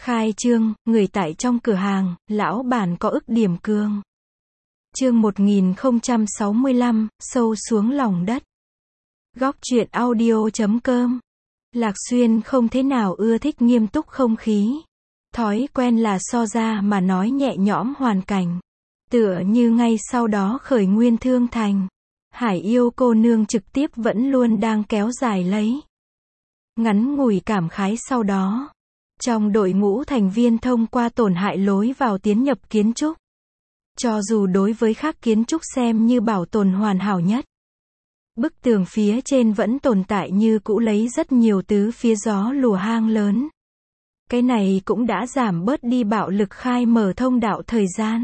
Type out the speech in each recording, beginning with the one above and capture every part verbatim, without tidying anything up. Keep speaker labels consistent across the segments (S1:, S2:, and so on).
S1: Khai trương, người tại trong cửa hàng, lão bản có ức điểm cương. Chương một nghìn không trăm sáu mươi lăm, sâu xuống lòng đất. Góc truyện audio chấm com. Lạc Xuyên không thế nào ưa thích nghiêm túc không khí. Thói quen là so ra mà nói nhẹ nhõm hoàn cảnh. Tựa như ngay sau đó khởi nguyên thương thành. Hải yêu cô nương trực tiếp vẫn luôn đang kéo dài lấy. Ngắn ngủi cảm khái sau đó. Trong đội ngũ thành viên thông qua tổn hại lối vào tiến nhập kiến trúc. Cho dù đối với khác kiến trúc xem như bảo tồn hoàn hảo nhất. Bức tường phía trên vẫn tồn tại như cũ lấy rất nhiều tứ phía gió lùa hang lớn. Cái này cũng đã giảm bớt đi bạo lực khai mở thông đạo thời gian.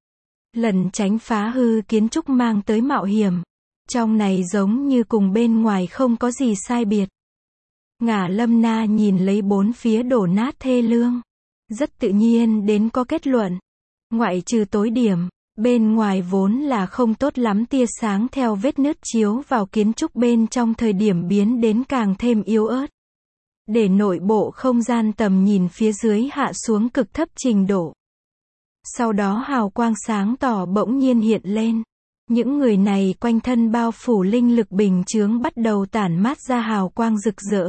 S1: Lần tránh phá hư kiến trúc mang tới mạo hiểm. Trong này giống như cùng bên ngoài không có gì sai biệt. Ngả Lâm Na nhìn lấy bốn phía đổ nát thê lương. Rất tự nhiên đến có kết luận. Ngoại trừ tối điểm, bên ngoài vốn là không tốt lắm tia sáng theo vết nứt chiếu vào kiến trúc bên trong thời điểm biến đến càng thêm yếu ớt. Để nội bộ không gian tầm nhìn phía dưới hạ xuống cực thấp trình độ. Sau đó hào quang sáng tỏ bỗng nhiên hiện lên. Những người này quanh thân bao phủ linh lực bình chướng bắt đầu tản mát ra hào quang rực rỡ.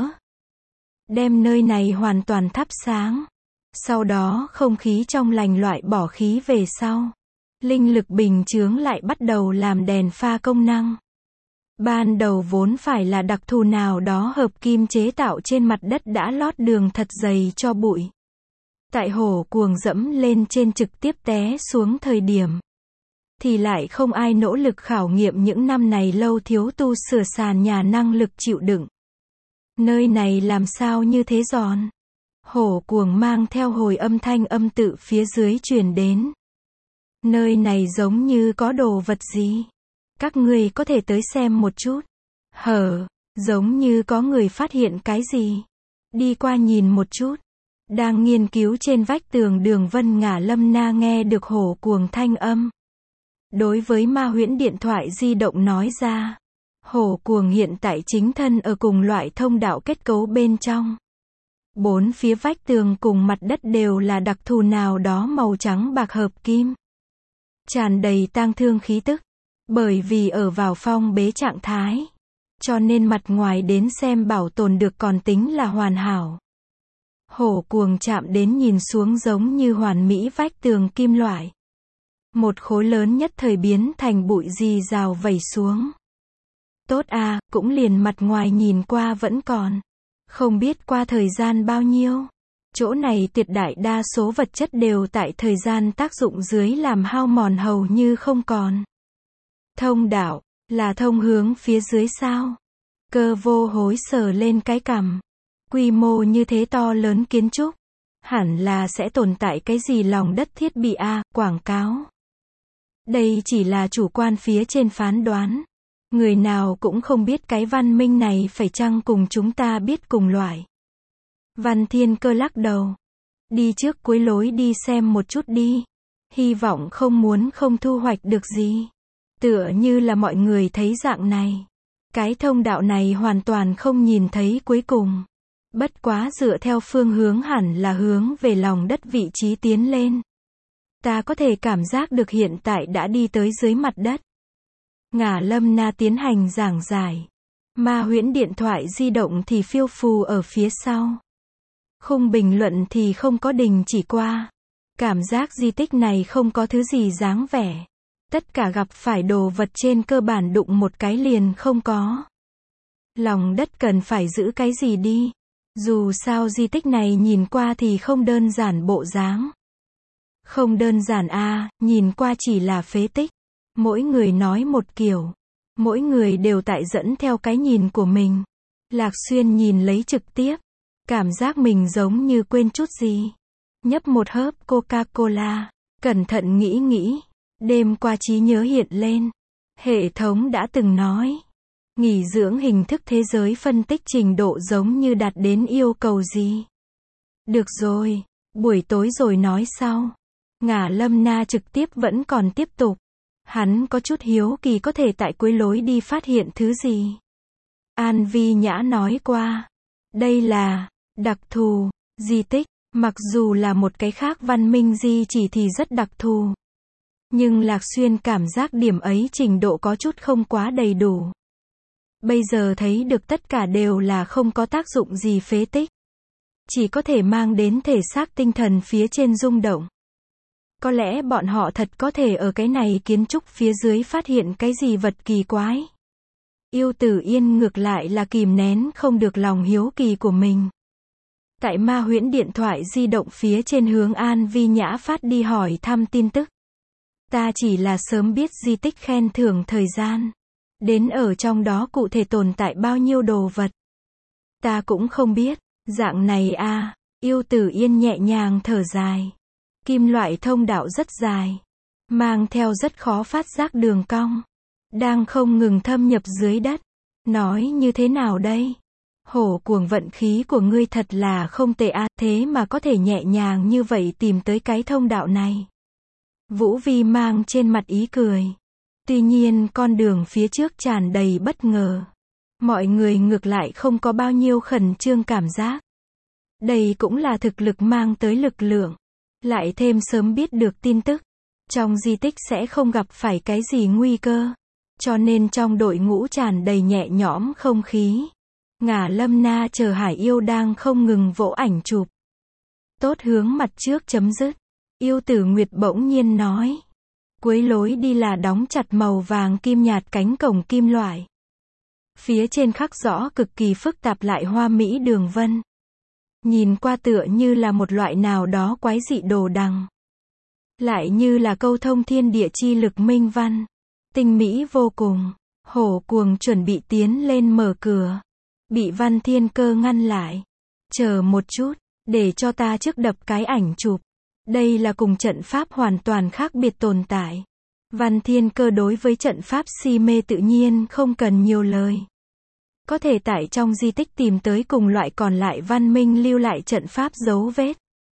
S1: Đem nơi này hoàn toàn thắp sáng. Sau đó không khí trong lành loại bỏ khí về sau. Linh lực bình chướng lại bắt đầu làm đèn pha công năng. Ban đầu vốn phải là đặc thù nào đó hợp kim chế tạo trên mặt đất đã lót đường thật dày cho bụi. Tại hổ cuồng dẫm lên trên trực tiếp té xuống thời điểm. Thì lại không ai nỗ lực khảo nghiệm những năm này lâu thiếu tu sửa sàn nhà năng lực chịu đựng. Nơi này làm sao như thế giòn? Hổ cuồng mang theo hồi âm thanh âm tự phía dưới truyền đến. Nơi này giống như có đồ vật gì? Các ngươi có thể tới xem một chút. Hở, giống như có người phát hiện cái gì. Đi qua nhìn một chút. Đang nghiên cứu trên vách tường Đường Vân Ngả Lâm Na nghe được hổ cuồng thanh âm. Đối với Ma Huyễn điện thoại di động nói ra. Hổ cuồng hiện tại chính thân ở cùng loại thông đạo kết cấu bên trong. Bốn phía vách tường cùng mặt đất đều là đặc thù nào đó màu trắng bạc hợp kim. Tràn đầy tang thương khí tức. Bởi vì ở vào phong bế trạng thái. Cho nên mặt ngoài đến xem bảo tồn được còn tính là hoàn hảo. Hổ cuồng chạm đến nhìn xuống giống như hoàn mỹ vách tường kim loại. Một khối lớn nhất thời biến thành bụi rì rào vẩy xuống. Tốt à, cũng liền mặt ngoài nhìn qua vẫn còn. Không biết qua thời gian bao nhiêu. Chỗ này tuyệt đại đa số vật chất đều tại thời gian tác dụng dưới làm hao mòn hầu như không còn. Thông đạo, là thông hướng phía dưới sao? Cơ vô hối sờ lên cái cằm. Quy mô như thế to lớn kiến trúc. Hẳn là sẽ tồn tại cái gì lòng đất thiết bị a, à, quảng cáo. Đây chỉ là chủ quan phía trên phán đoán. Người nào cũng không biết cái văn minh này phải chăng cùng chúng ta biết cùng loại. Văn Thiên Cơ lắc đầu. Đi trước cuối lối đi xem một chút đi. Hy vọng không muốn không thu hoạch được gì. Tựa như là mọi người thấy dạng này. Cái thông đạo này hoàn toàn không nhìn thấy cuối cùng. Bất quá dựa theo phương hướng hẳn là hướng về lòng đất vị trí tiến lên. Ta có thể cảm giác được hiện tại đã đi tới dưới mặt đất. Ngả Lâm Na tiến hành giảng giải. Ma Huyễn điện thoại di động thì phiêu phù ở phía sau. Khung bình luận thì không có đình chỉ qua. Cảm giác di tích này không có thứ gì dáng vẻ. Tất cả gặp phải đồ vật trên cơ bản đụng một cái liền không có. Lòng đất cần phải giữ cái gì đi. Dù sao di tích này nhìn qua thì không đơn giản bộ dáng. Không đơn giản a, à, nhìn qua chỉ là phế tích. Mỗi người nói một kiểu. Mỗi người đều tại dẫn theo cái nhìn của mình. Lạc Xuyên nhìn lấy trực tiếp. Cảm giác mình giống như quên chút gì. Nhấp một hớp Coca-Cola. Cẩn thận nghĩ nghĩ. Đêm qua trí nhớ hiện lên. Hệ thống đã từng nói. Nghỉ dưỡng hình thức thế giới phân tích trình độ giống như đạt đến yêu cầu gì. Được rồi. Buổi tối rồi nói sau. Ngả Lâm Na trực tiếp vẫn còn tiếp tục. Hắn có chút hiếu kỳ có thể tại cuối lối đi phát hiện thứ gì. An Vi Nhã nói qua. Đây là đặc thù di tích. Mặc dù là một cái khác văn minh di chỉ thì rất đặc thù. Nhưng Lạc Xuyên cảm giác điểm ấy trình độ có chút không quá đầy đủ. Bây giờ thấy được tất cả đều là không có tác dụng gì phế tích. Chỉ có thể mang đến thể xác tinh thần phía trên rung động. Có lẽ bọn họ thật có thể ở cái này kiến trúc phía dưới phát hiện cái gì vật kỳ quái. Yêu Tử Yên ngược lại là kìm nén không được lòng hiếu kỳ của mình. Tại Ma Huyễn điện thoại di động phía trên hướng An Vi Nhã phát đi hỏi thăm tin tức. Ta chỉ là sớm biết di tích khen thưởng thời gian. Đến ở trong đó cụ thể tồn tại bao nhiêu đồ vật. Ta cũng không biết. Dạng này a, Yêu Tử Yên nhẹ nhàng thở dài. Kim loại thông đạo rất dài. Mang theo rất khó phát giác đường cong. Đang không ngừng thâm nhập dưới đất. Nói như thế nào đây? Hổ cuồng vận khí của ngươi thật là không tệ a, thế mà có thể nhẹ nhàng như vậy tìm tới cái thông đạo này. Vũ Vi mang trên mặt ý cười. Tuy nhiên con đường phía trước tràn đầy bất ngờ. Mọi người ngược lại không có bao nhiêu khẩn trương cảm giác. Đây cũng là thực lực mang tới lực lượng. Lại thêm sớm biết được tin tức. Trong di tích sẽ không gặp phải cái gì nguy cơ. Cho nên trong đội ngũ tràn đầy nhẹ nhõm không khí. Ngả Lâm Na chờ Hải Yêu đang không ngừng vỗ ảnh chụp. Tốt hướng mặt trước chấm dứt. Yêu Tử Nguyệt bỗng nhiên nói. Cuối lối đi là đóng chặt màu vàng kim nhạt cánh cổng kim loại. Phía trên khắc rõ cực kỳ phức tạp lại hoa mỹ đường vân. Nhìn qua tựa như là một loại nào đó quái dị đồ đằng. Lại như là câu thông thiên địa chi lực minh văn. Tinh mỹ vô cùng. Hổ cuồng chuẩn bị tiến lên mở cửa. Bị Văn Thiên Cơ ngăn lại. Chờ một chút, để cho ta trước đập cái ảnh chụp. Đây là cùng trận pháp hoàn toàn khác biệt tồn tại. Văn Thiên Cơ đối với trận pháp si mê tự nhiên không cần nhiều lời. Có thể tại trong di tích tìm tới cùng loại còn lại văn minh lưu lại trận pháp dấu vết.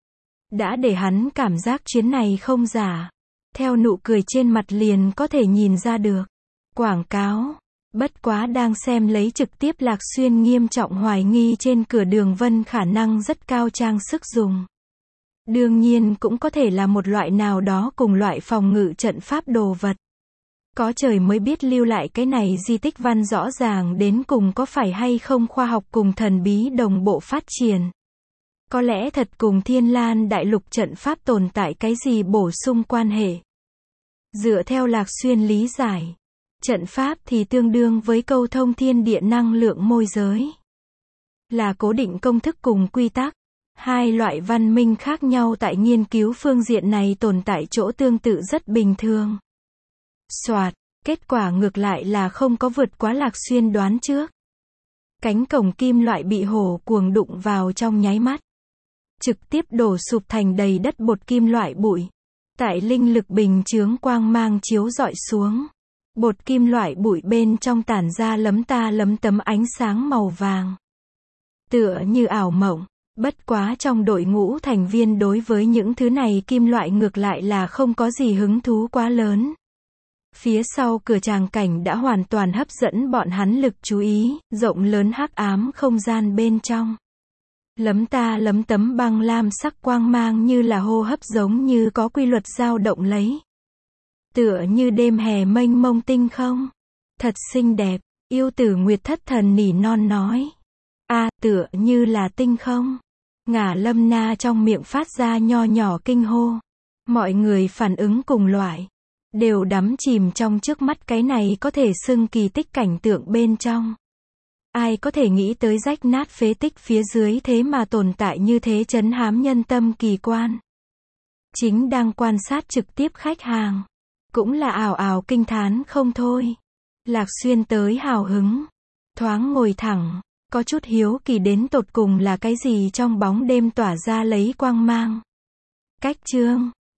S1: Đã để hắn cảm giác chuyến này không giả. Theo nụ cười trên mặt liền có thể nhìn ra được. Quảng cáo. Bất quá đang xem lấy trực tiếp Lạc Xuyên nghiêm trọng hoài nghi trên cửa đường vân khả năng rất cao trang sức dùng. Đương nhiên cũng có thể là một loại nào đó cùng loại phòng ngự trận pháp đồ vật. Có trời mới biết lưu lại cái này di tích văn rõ ràng đến cùng có phải hay không khoa học cùng thần bí đồng bộ phát triển. Có lẽ thật cùng Thiên Lan Đại Lục trận pháp tồn tại cái gì bổ sung quan hệ. Dựa theo Lạc Xuyên lý giải. Trận pháp thì tương đương với câu thông thiên địa năng lượng môi giới. Là cố định công thức cùng quy tắc. Hai loại văn minh khác nhau tại nghiên cứu phương diện này tồn tại chỗ tương tự rất bình thường. Soạt, kết quả ngược lại là không có vượt quá Lạc Xuyên đoán trước. Cánh cổng kim loại bị hổ cuồng đụng vào trong nháy mắt. Trực tiếp đổ sụp thành đầy đất bột kim loại bụi. Tại linh lực bình chướng quang mang chiếu rọi xuống. Bột kim loại bụi bên trong tản ra lấm ta lấm tấm ánh sáng màu vàng. Tựa như ảo mộng. Bất quá trong đội ngũ thành viên đối với những thứ này kim loại ngược lại là không có gì hứng thú quá lớn. Phía sau cửa tràng cảnh đã hoàn toàn hấp dẫn bọn hắn lực chú ý, rộng lớn hắc ám không gian bên trong. Lấm ta lấm tấm băng lam sắc quang mang như là hô hấp giống như có quy luật dao động lấy. Tựa như đêm hè mênh mông tinh không. Thật xinh đẹp, Yêu Tử Nguyệt thất thần nỉ non nói. A, tựa như là tinh không. Ngả Lâm Na trong miệng phát ra nho nhỏ kinh hô. Mọi người phản ứng cùng loại. Đều đắm chìm trong trước mắt cái này có thể xưng kỳ tích cảnh tượng bên trong. Ai có thể nghĩ tới rách nát phế tích phía dưới thế mà tồn tại như thế trấn hám nhân tâm kỳ quan. Chính đang quan sát trực tiếp khách hàng. Cũng là ảo ảo kinh thán không thôi. Lạc Xuyên tới hào hứng. Thoáng ngồi thẳng. Có chút hiếu kỳ đến tột cùng là cái gì trong bóng đêm tỏa ra lấy quang mang. Cách chương